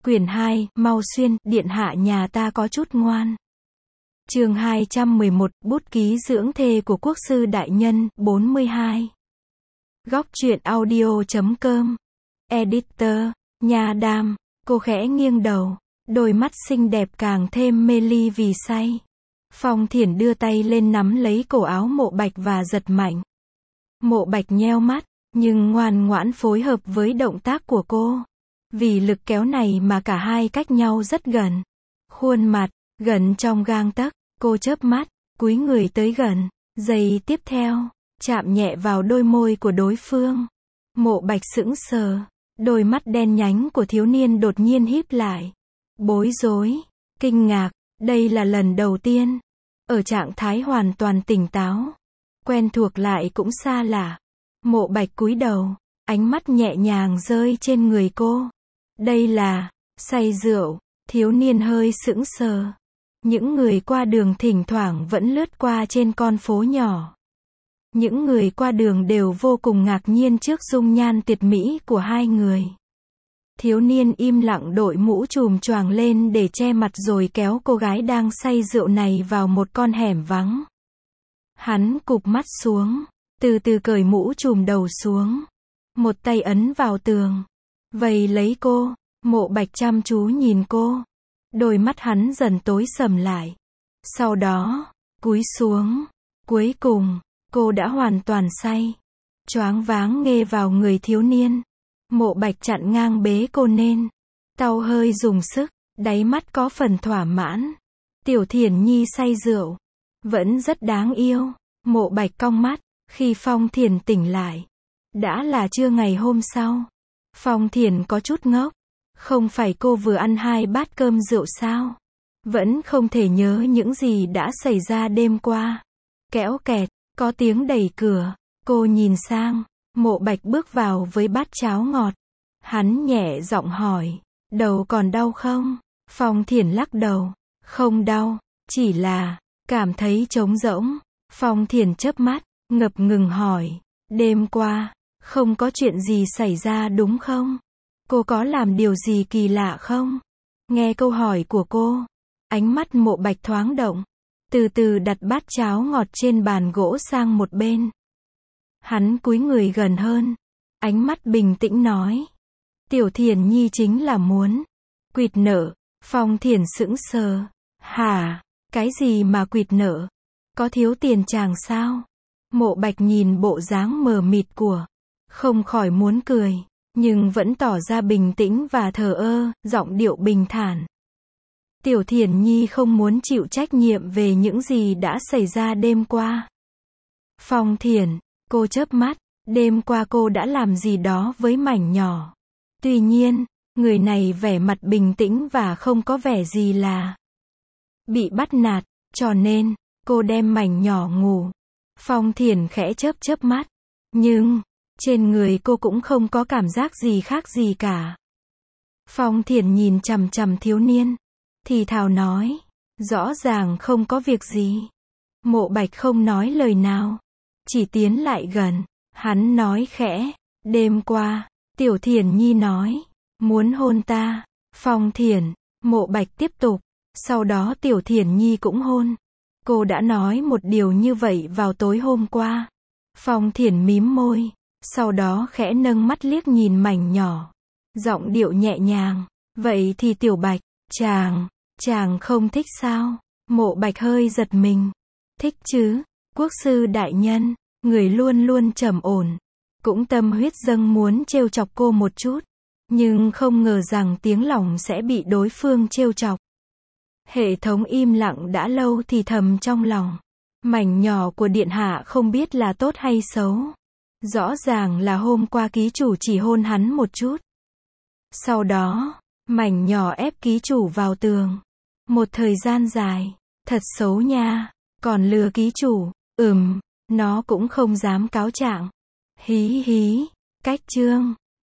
Quyển 2, mau xuyên, điện hạ nhà ta có chút ngoan. Chương 211, bút ký dưỡng thê của quốc sư đại nhân, 42. Góc truyện audio.com. Editor, Nha Đam, cô khẽ nghiêng đầu, đôi mắt xinh đẹp càng thêm mê ly vì say. Phong Thiển đưa tay lên nắm lấy cổ áo Mộ Bạch và giật mạnh. Mộ Bạch nheo mắt, nhưng ngoan ngoãn phối hợp với động tác của cô. Vì lực kéo này mà cả hai cách nhau rất gần. Khuôn mặt, gần trong gang tấc, cô chớp mắt, cúi người tới gần. Giây tiếp theo, chạm nhẹ vào đôi môi của đối phương. Mộ Bạch sững sờ, đôi mắt đen nhánh của thiếu niên đột nhiên híp lại. Bối rối, kinh ngạc, đây là lần đầu tiên. Ở trạng thái hoàn toàn tỉnh táo. Quen thuộc lại cũng xa lạ. Mộ Bạch cúi đầu, ánh mắt nhẹ nhàng rơi trên người cô. Đây là, say rượu, thiếu niên hơi sững sờ. Những người qua đường thỉnh thoảng vẫn lướt qua trên con phố nhỏ. Những người qua đường đều vô cùng ngạc nhiên trước dung nhan tuyệt mỹ của hai người. Thiếu niên im lặng đội mũ trùm choàng lên để che mặt rồi kéo cô gái đang say rượu này vào một con hẻm vắng. Hắn cụp mắt xuống, từ từ cởi mũ trùm đầu xuống. Một tay ấn vào tường, vây lấy cô. Mộ Bạch chăm chú nhìn cô. Đôi mắt hắn dần tối sầm lại. Sau đó, cúi xuống. Cuối cùng, cô đã hoàn toàn say. Choáng váng nghe vào người thiếu niên. Mộ Bạch chặn ngang bế cô lên. Tao hơi dùng sức, đáy mắt có phần thỏa mãn. Tiểu Thiển Nhi say rượu, vẫn rất đáng yêu. Mộ Bạch cong mắt, khi Phong Thiển tỉnh lại. Đã là trưa ngày hôm sau. Phong Thiển có chút ngốc. Không phải cô vừa ăn 2 bát cơm rượu sao? Vẫn không thể nhớ những gì đã xảy ra đêm qua. Kéo kẹt, có tiếng đẩy cửa. Cô nhìn sang, Mộ Bạch bước vào với bát cháo ngọt. Hắn nhẹ giọng hỏi, đầu còn đau không? Phong Thiển lắc đầu, không đau, chỉ là cảm thấy trống rỗng. Phong Thiển chớp mắt, ngập ngừng hỏi, đêm qua không có chuyện gì xảy ra đúng không? Cô có làm điều gì kỳ lạ không? Nghe câu hỏi của cô, ánh mắt Mộ Bạch thoáng động, từ từ đặt bát cháo ngọt trên bàn gỗ sang một bên. Hắn cúi người gần hơn, ánh mắt bình tĩnh nói, Tiểu Thiển Nhi chính là muốn quỵt nợ. Phong Thiển sững sờ, hả, cái gì mà quỵt nợ? Có thiếu tiền chàng sao? Mộ Bạch nhìn bộ dáng mờ mịt của, không khỏi muốn cười, nhưng vẫn tỏ ra bình tĩnh và thờ ơ, giọng điệu bình thản. Tiểu Thiển Nhi không muốn chịu trách nhiệm về những gì đã xảy ra đêm qua. Phong Thiển, cô chớp mắt, đêm qua cô đã làm gì đó với mảnh nhỏ. Tuy nhiên, người này vẻ mặt bình tĩnh và không có vẻ gì là bị bắt nạt, cho nên, cô đem mảnh nhỏ ngủ. Phong Thiển khẽ chớp chớp mắt, nhưng trên người cô cũng không có cảm giác gì khác gì cả. Phong Thiển nhìn chằm chằm thiếu niên, thì thào nói, rõ ràng không có việc gì. Mộ Bạch không nói lời nào, chỉ tiến lại gần. Hắn nói khẽ, đêm qua, Tiểu Thiển Nhi nói, muốn hôn ta. Phong Thiển, Mộ Bạch tiếp tục, sau đó Tiểu Thiển Nhi cũng hôn. Cô đã nói một điều như vậy vào tối hôm qua. Phong Thiển mím môi, sau đó khẽ nâng mắt liếc nhìn mảnh nhỏ. Giọng điệu nhẹ nhàng, vậy thì Tiểu Bạch, chàng không thích sao? Mộ Bạch hơi giật mình. Thích chứ, quốc sư đại nhân, người luôn luôn trầm ổn. Cũng tâm huyết dâng muốn trêu chọc cô một chút. Nhưng không ngờ rằng tiếng lòng sẽ bị đối phương trêu chọc. Hệ thống im lặng đã lâu thì thầm trong lòng. Mảnh nhỏ của điện hạ không biết là tốt hay xấu. Rõ ràng là hôm qua ký chủ chỉ hôn hắn một chút. Sau đó, mảnh nhỏ ép ký chủ vào tường. Một thời gian dài, thật xấu nha, còn lừa ký chủ, nó cũng không dám cáo trạng. Hí hí, cách chương.